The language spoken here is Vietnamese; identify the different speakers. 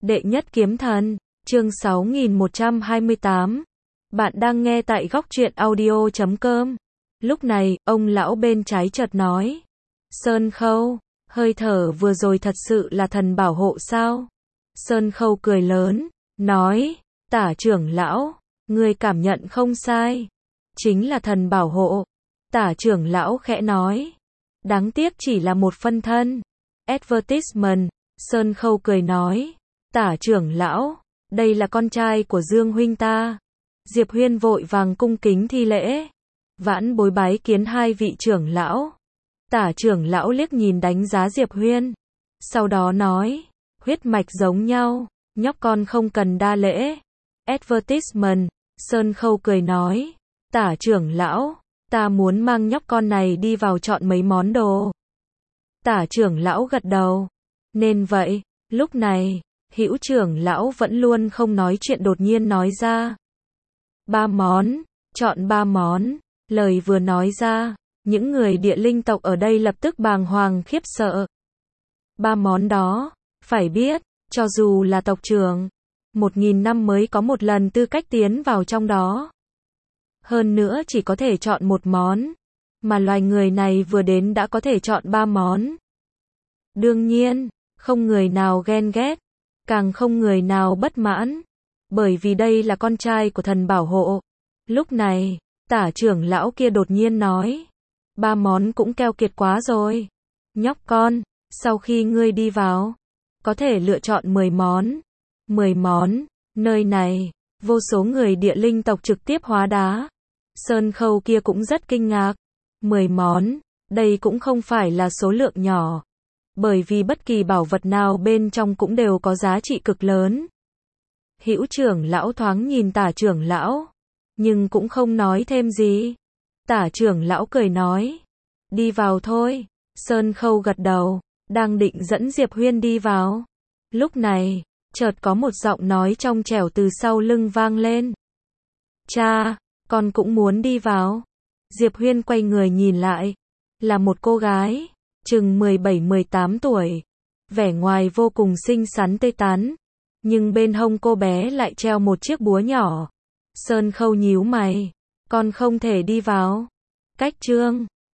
Speaker 1: Đệ nhất kiếm thần, chương 6128. Bạn đang nghe tại góc truyện audio.com. Lúc này, ông lão bên trái chợt nói. Sơn Khâu, hơi thở vừa rồi thật sự là thần bảo hộ sao? Sơn Khâu cười lớn, nói, Tả trưởng lão, ngươi cảm nhận không sai. Chính là thần bảo hộ. Tả trưởng lão khẽ nói. Đáng tiếc chỉ là một phân thân. Advertisement, Sơn Khâu cười nói. Tả trưởng lão, đây là con trai của Dương huynh ta. Diệp Huyên vội vàng cung kính thi lễ. Vãn bối bái kiến hai vị trưởng lão. Tả trưởng lão liếc nhìn đánh giá Diệp Huyên. Sau đó nói, huyết mạch giống nhau, nhóc con không cần đa lễ. Advertisement, Sơn Khâu cười nói, Tả trưởng lão, ta muốn mang nhóc con này đi vào chọn mấy món đồ. Tả trưởng lão gật đầu. Nên vậy, lúc này, Hữu trưởng lão vẫn luôn không nói chuyện đột nhiên nói ra. 3 món, chọn 3 món, lời vừa nói ra, những người địa linh tộc ở đây lập tức bàng hoàng khiếp sợ. 3 món đó, phải biết, cho dù là tộc trưởng, 1000 năm mới có một lần tư cách tiến vào trong đó. Hơn nữa chỉ có thể chọn một món, mà loài người này vừa đến đã có thể chọn 3 món. Đương nhiên, không người nào ghen ghét, càng không người nào bất mãn, bởi vì đây là con trai của thần bảo hộ. Lúc này, Tả trưởng lão kia đột nhiên nói, 3 món cũng keo kiệt quá rồi. Nhóc con, sau khi ngươi đi vào, có thể lựa chọn 10 món. 10 món, nơi này, vô số người địa linh tộc trực tiếp hóa đá. Sơn Khâu kia cũng rất kinh ngạc. 10 món, đây cũng không phải là số lượng nhỏ. Bởi vì bất kỳ bảo vật nào bên trong cũng đều có giá trị cực lớn. Hữu trưởng lão thoáng nhìn Tả trưởng lão, nhưng cũng không nói thêm gì. Tả trưởng lão cười nói, đi vào thôi. Sơn Khâu gật đầu, đang định dẫn Diệp Huyên đi vào. Lúc này, chợt có một giọng nói trong trẻo từ sau lưng vang lên. Cha, con cũng muốn đi vào. Diệp Huyên quay người nhìn lại, là một cô gái, chừng 17-18 tuổi, vẻ ngoài vô cùng xinh xắn tươi tắn, nhưng bên hông cô bé lại treo một chiếc búa nhỏ. Sơn Khâu nhíu mày, con không thể đi vào. Cách trương,